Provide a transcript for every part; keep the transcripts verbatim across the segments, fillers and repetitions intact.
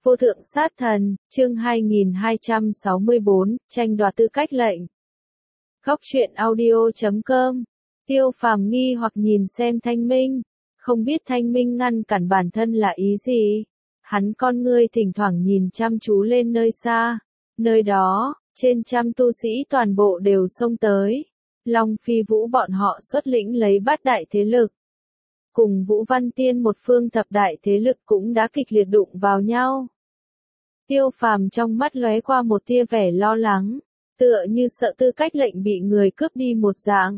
Vô thượng sát thần, chương hai nghìn hai trăm sáu mươi bốn, tranh đoạt tư cách lệnh. Góc truyện audio chấm com. Tiêu Phàm nghi hoặc nhìn xem Thanh Minh, không biết Thanh Minh ngăn cản bản thân là ý gì. Hắn con ngươi thỉnh thoảng nhìn chăm chú lên nơi xa, nơi đó, trên trăm tu sĩ toàn bộ đều xông tới. Long Phi Vũ bọn họ xuất lĩnh lấy bát đại thế lực. Cùng Vũ Văn Tiên một phương thập đại thế lực cũng đã kịch liệt đụng vào nhau. Tiêu Phàm trong mắt lóe qua một tia vẻ lo lắng, tựa như sợ tư cách lệnh bị người cướp đi một dạng.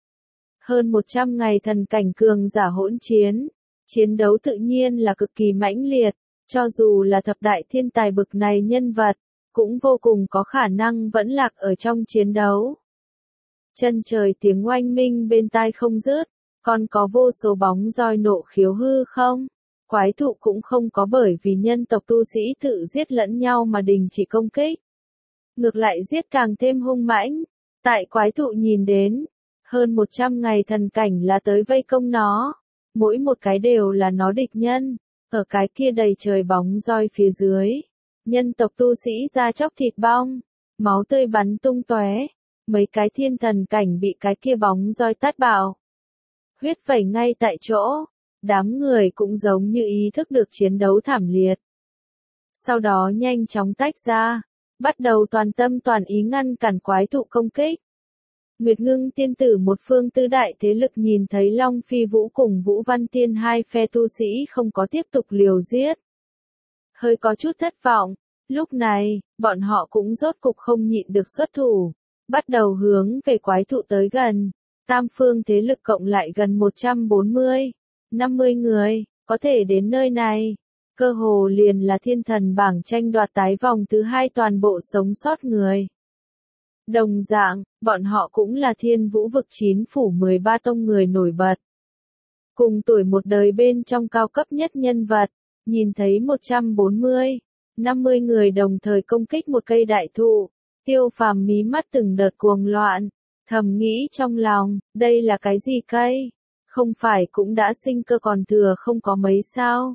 Hơn một trăm ngày thần cảnh cường giả hỗn chiến, chiến đấu tự nhiên là cực kỳ mãnh liệt, cho dù là thập đại thiên tài bực này nhân vật, cũng vô cùng có khả năng vẫn lạc ở trong chiến đấu. Chân trời tiếng oanh minh bên tai không dứt, còn có vô số bóng roi nộ khiếu hư không. Quái thụ cũng không có bởi vì nhân tộc tu sĩ tự giết lẫn nhau mà đình chỉ công kích. Ngược lại giết càng thêm hung mãnh. Tại quái thụ nhìn đến, hơn một trăm ngày thần cảnh là tới vây công nó. Mỗi một cái đều là nó địch nhân. Ở cái kia đầy trời bóng roi phía dưới, nhân tộc tu sĩ da chóc thịt bong, máu tươi bắn tung tóe. Mấy cái thiên thần cảnh bị cái kia bóng roi tát bạo. Huyết vẩy ngay tại chỗ. Đám người cũng giống như ý thức được chiến đấu thảm liệt. Sau đó nhanh chóng tách ra, bắt đầu toàn tâm toàn ý ngăn cản quái thụ công kích. Nguyệt Ngưng tiên tử một phương tứ đại thế lực nhìn thấy Long Phi Vũ cùng Vũ Văn Tiên hai phe tu sĩ không có tiếp tục liều giết. Hơi có chút thất vọng, lúc này, bọn họ cũng rốt cục không nhịn được xuất thủ, bắt đầu hướng về quái thụ tới gần. Tam phương thế lực cộng lại gần một trăm bốn mươi. năm mươi người, có thể đến nơi này, cơ hồ liền là thiên thần bảng tranh đoạt tái vòng thứ hai toàn bộ sống sót người. Đồng dạng, bọn họ cũng là thiên vũ vực chín phủ mười ba tông người nổi bật. Cùng tuổi một đời bên trong cao cấp nhất nhân vật, nhìn thấy một trăm bốn mươi, năm mươi người đồng thời công kích một cây đại thụ, Tiêu Phàm mí mắt từng đợt cuồng loạn, thầm nghĩ trong lòng, đây là cái gì cây? Không phải cũng đã sinh cơ còn thừa không có mấy sao?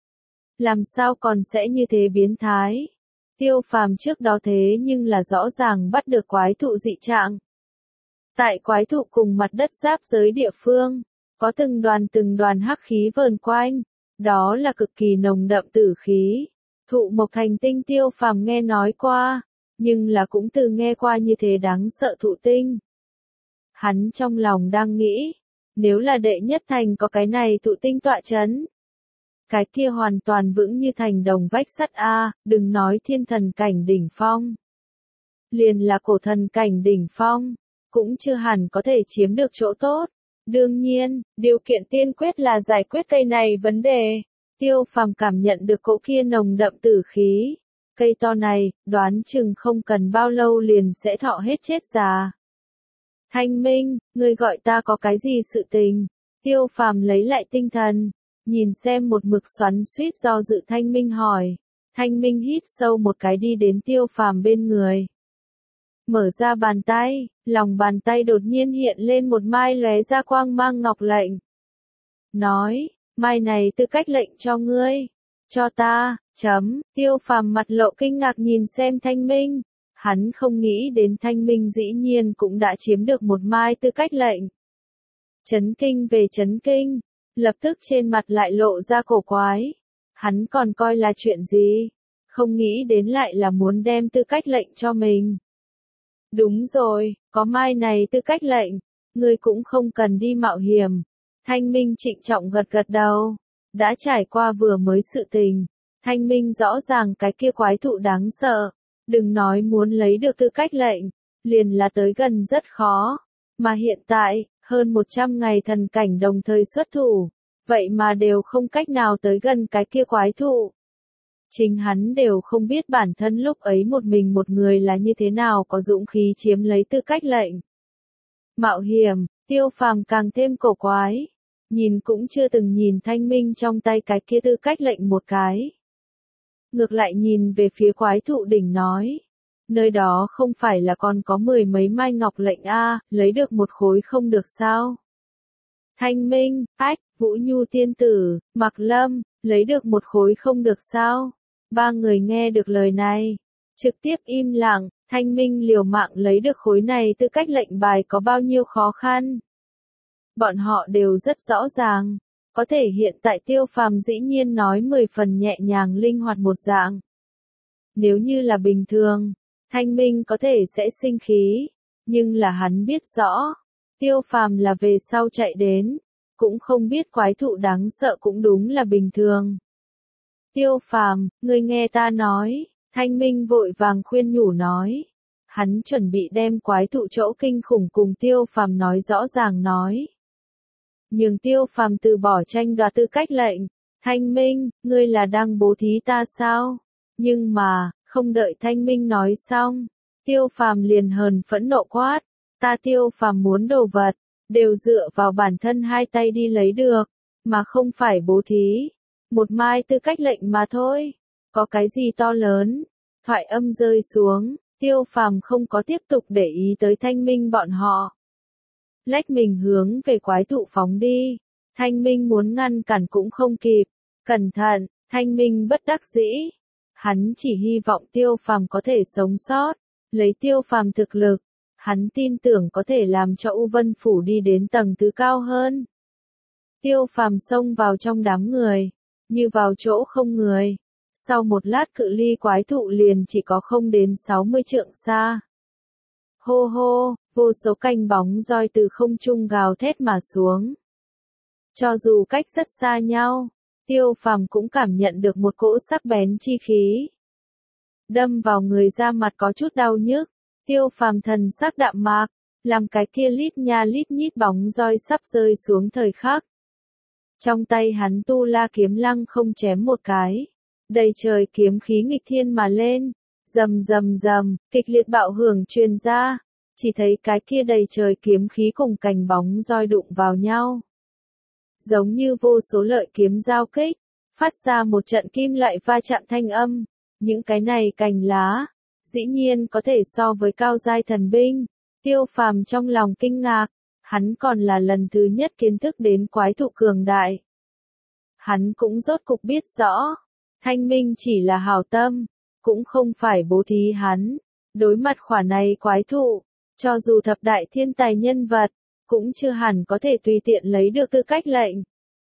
Làm sao còn sẽ như thế biến thái? Tiêu Phàm trước đó thế nhưng là rõ ràng bắt được quái thụ dị trạng. Tại quái thụ cùng mặt đất giáp giới địa phương, có từng đoàn từng đoàn hắc khí vờn quanh, đó là cực kỳ nồng đậm tử khí. Thụ mộc hành tinh Tiêu Phàm nghe nói qua, nhưng là cũng từ nghe qua như thế đáng sợ thụ tinh. Hắn trong lòng đang nghĩ, nếu là đệ nhất thành có cái này thụ tinh tọa chấn, cái kia hoàn toàn vững như thành đồng vách sắt a, đừng nói thiên thần cảnh đỉnh phong, liền là cổ thần cảnh đỉnh phong, cũng chưa hẳn có thể chiếm được chỗ tốt. Đương nhiên, điều kiện tiên quyết là giải quyết cây này vấn đề. Tiêu Phàm cảm nhận được cỗ kia nồng đậm tử khí, cây to này, đoán chừng không cần bao lâu liền sẽ thọ hết chết già. Thanh Minh, ngươi gọi ta có cái gì sự tình? Tiêu Phàm lấy lại tinh thần, nhìn xem một mực xoắn xuýt do dự Thanh Minh hỏi. Thanh Minh hít sâu một cái đi đến Tiêu Phàm bên người. Mở ra bàn tay, lòng bàn tay đột nhiên hiện lên một mai lóe ra quang mang ngọc lệnh. Nói, mai này tư cách lệnh cho ngươi. Cho ta, chấm, Tiêu Phàm mặt lộ kinh ngạc nhìn xem Thanh Minh. Hắn không nghĩ đến Thanh Minh dĩ nhiên cũng đã chiếm được một mai tư cách lệnh. Chấn kinh về chấn kinh, lập tức trên mặt lại lộ ra cổ quái. Hắn còn coi là chuyện gì? Không nghĩ đến lại là muốn đem tư cách lệnh cho mình. Đúng rồi, có mai này tư cách lệnh, ngươi cũng không cần đi mạo hiểm. Thanh Minh trịnh trọng gật gật đầu. Đã trải qua vừa mới sự tình, Thanh Minh rõ ràng cái kia quái thụ đáng sợ. Đừng nói muốn lấy được tư cách lệnh, liền là tới gần rất khó. Mà hiện tại, hơn một trăm ngày thần cảnh đồng thời xuất thủ, vậy mà đều không cách nào tới gần cái kia quái thụ. Chính hắn đều không biết bản thân lúc ấy một mình một người là như thế nào có dũng khí chiếm lấy tư cách lệnh. Mạo hiểm, Tiêu Phàm càng thêm cổ quái. Nhìn cũng chưa từng nhìn Thanh Minh trong tay cái kia tư cách lệnh một cái. Ngược lại nhìn về phía quái thụ đỉnh nói. Nơi đó không phải là còn có mười mấy mai ngọc lệnh a, lấy được một khối không được sao? Thanh Minh, ách, Vũ Nhu tiên tử, Mạc Lâm, lấy được một khối không được sao? Ba người nghe được lời này, trực tiếp im lặng. Thanh Minh liều mạng lấy được khối này tư cách lệnh bài có bao nhiêu khó khăn. Bọn họ đều rất rõ ràng, có thể hiện tại Tiêu Phàm dĩ nhiên nói mười phần nhẹ nhàng linh hoạt một dạng. Nếu như là bình thường, Thanh Minh có thể sẽ sinh khí, nhưng là hắn biết rõ, Tiêu Phàm là về sau chạy đến, cũng không biết quái thụ đáng sợ cũng đúng là bình thường. Tiêu Phàm, ngươi nghe ta nói. Thanh Minh vội vàng khuyên nhủ nói. Hắn chuẩn bị đem quái thụ chỗ kinh khủng cùng Tiêu Phàm nói rõ ràng nói. Nhưng Tiêu Phàm từ bỏ tranh đoạt tư cách lệnh. Thanh Minh, ngươi là đang bố thí ta sao? Nhưng mà, không đợi Thanh Minh nói xong, Tiêu Phàm liền hờn phẫn nộ quát. Ta Tiêu Phàm muốn đồ vật, đều dựa vào bản thân hai tay đi lấy được, mà không phải bố thí. Một mai tư cách lệnh mà thôi. Có cái gì to lớn? Thoại âm rơi xuống, Tiêu Phàm không có tiếp tục để ý tới Thanh Minh bọn họ. Lách mình hướng về quái thụ phóng đi. Thanh Minh muốn ngăn cản cũng không kịp. Cẩn thận, Thanh Minh bất đắc dĩ. Hắn chỉ hy vọng Tiêu Phàm có thể sống sót. Lấy Tiêu Phàm thực lực, hắn tin tưởng có thể làm cho U Vân Phủ đi đến tầng thứ cao hơn. Tiêu Phàm xông vào trong đám người, như vào chỗ không người. Sau một lát cự ly quái thụ liền chỉ có không đến sáu mươi trượng xa. Hô hô, vô số canh bóng roi từ không trung gào thét mà xuống. Cho dù cách rất xa nhau, Tiêu Phàm cũng cảm nhận được một cỗ sắc bén chi khí. Đâm vào người ra mặt có chút đau nhức, Tiêu Phàm thần sắc đạm mạc, làm cái kia lít nha lít nhít bóng roi sắp rơi xuống thời khắc. Trong tay hắn tu la kiếm lăng không chém một cái. Đầy trời kiếm khí nghịch thiên mà lên, rầm rầm rầm, kịch liệt bạo hưởng truyền ra, chỉ thấy cái kia đầy trời kiếm khí cùng cành bóng roi đụng vào nhau. Giống như vô số lợi kiếm giao kích, phát ra một trận kim loại va chạm thanh âm, những cái này cành lá, dĩ nhiên có thể so với cao giai thần binh. Tiêu Phàm trong lòng kinh ngạc, hắn còn là lần thứ nhất kiến thức đến quái thụ cường đại. Hắn cũng rốt cục biết rõ. Thanh Minh chỉ là hảo tâm, cũng không phải bố thí hắn. Đối mặt khỏa này quái thụ, cho dù thập đại thiên tài nhân vật, cũng chưa hẳn có thể tùy tiện lấy được tư cách lệnh.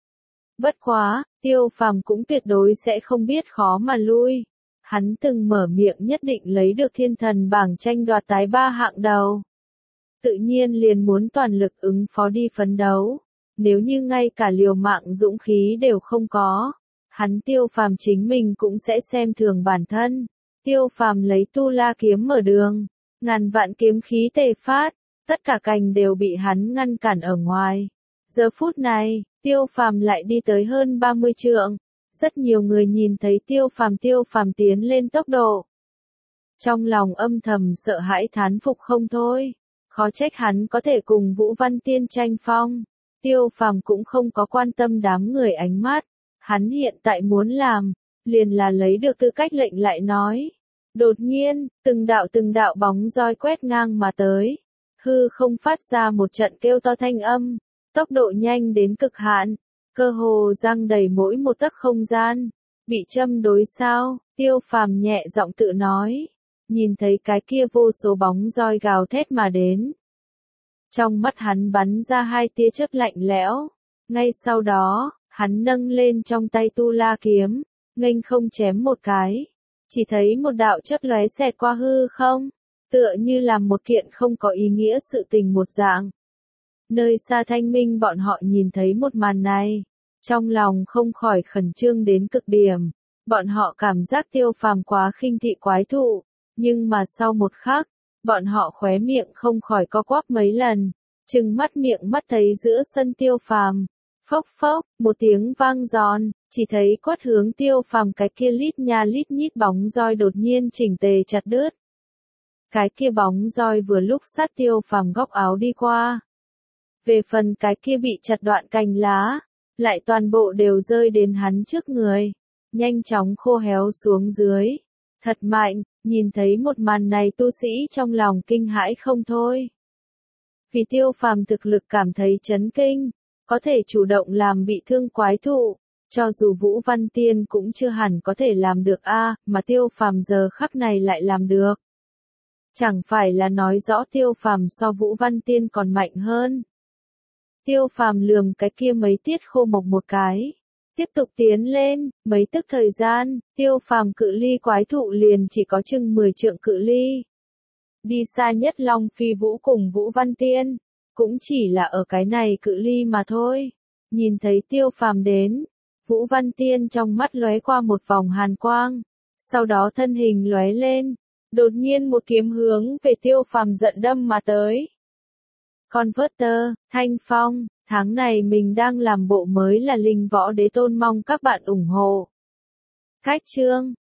Bất quá, Tiêu Phàm cũng tuyệt đối sẽ không biết khó mà lui. Hắn từng mở miệng nhất định lấy được thiên thần bảng tranh đoạt tái ba hạng đầu. Tự nhiên liền muốn toàn lực ứng phó đi phấn đấu. Nếu như ngay cả liều mạng dũng khí đều không có, hắn Tiêu Phàm chính mình cũng sẽ xem thường bản thân. Tiêu Phàm lấy tu la kiếm mở đường, ngàn vạn kiếm khí tề phát, tất cả cành đều bị hắn ngăn cản ở ngoài. Giờ phút này, Tiêu Phàm lại đi tới hơn ba mươi trượng. Rất nhiều người nhìn thấy Tiêu Phàm Tiêu Phàm tiến lên tốc độ. Trong lòng âm thầm sợ hãi thán phục không thôi. Khó trách hắn có thể cùng Vũ Văn Tiên tranh phong. Tiêu Phàm cũng không có quan tâm đám người ánh mắt. Hắn hiện tại muốn làm, liền là lấy được tư cách lệnh lại nói. Đột nhiên, từng đạo từng đạo bóng roi quét ngang mà tới. Hư không phát ra một trận kêu to thanh âm. Tốc độ nhanh đến cực hạn. Cơ hồ giăng đầy mỗi một tấc không gian. Bị châm đối sao, Tiêu Phàm nhẹ giọng tự nói. Nhìn thấy cái kia vô số bóng roi gào thét mà đến. Trong mắt hắn bắn ra hai tia chớp lạnh lẽo. Ngay sau đó, hắn nâng lên trong tay tu la kiếm, nghênh không chém một cái. Chỉ thấy một đạo chớp lóe xẹt qua hư không, tựa như làm một kiện không có ý nghĩa sự tình một dạng. Nơi xa Thanh Minh bọn họ nhìn thấy một màn này, trong lòng không khỏi khẩn trương đến cực điểm. Bọn họ cảm giác Tiêu Phàm quá khinh thị quái thụ, nhưng mà sau một khắc, bọn họ khóe miệng không khỏi co quắp mấy lần, trừng mắt miệng mắt thấy giữa sân Tiêu Phàm. Phốc phốc, một tiếng vang giòn, chỉ thấy quất hướng Tiêu Phàm cái kia lít nha lít nhít bóng roi đột nhiên chỉnh tề chặt đứt. Cái kia bóng roi vừa lúc sát Tiêu Phàm góc áo đi qua. Về phần cái kia bị chặt đoạn cành lá, lại toàn bộ đều rơi đến hắn trước người, nhanh chóng khô héo xuống dưới. Thật mạnh, nhìn thấy một màn này tu sĩ trong lòng kinh hãi không thôi. Vì Tiêu Phàm thực lực cảm thấy chấn kinh, có thể chủ động làm bị thương quái thụ, Cho dù Vũ Văn Tiên cũng chưa hẳn có thể làm được a, mà Tiêu Phàm giờ khắc này lại làm được. Chẳng phải là nói rõ Tiêu Phàm so Vũ Văn Tiên còn mạnh hơn. Tiêu Phàm lườm cái kia mấy tiết khô mộc một cái. Tiếp tục tiến lên, mấy tức thời gian, Tiêu Phàm cự ly quái thụ liền chỉ có chừng mười trượng cự ly. Đi xa nhất Long Phi Vũ cùng Vũ Văn Tiên, cũng chỉ là ở cái này cự ly mà thôi. Nhìn thấy Tiêu Phàm đến, Vũ Văn Tiên trong mắt lóe qua một vòng hàn quang, sau đó thân hình lóe lên, đột nhiên một kiếm hướng về Tiêu Phàm giận đâm mà tới. Converter, Thanh Phong, tháng này mình đang làm bộ mới là Linh Võ Đế Tôn, mong các bạn ủng hộ. Cách chương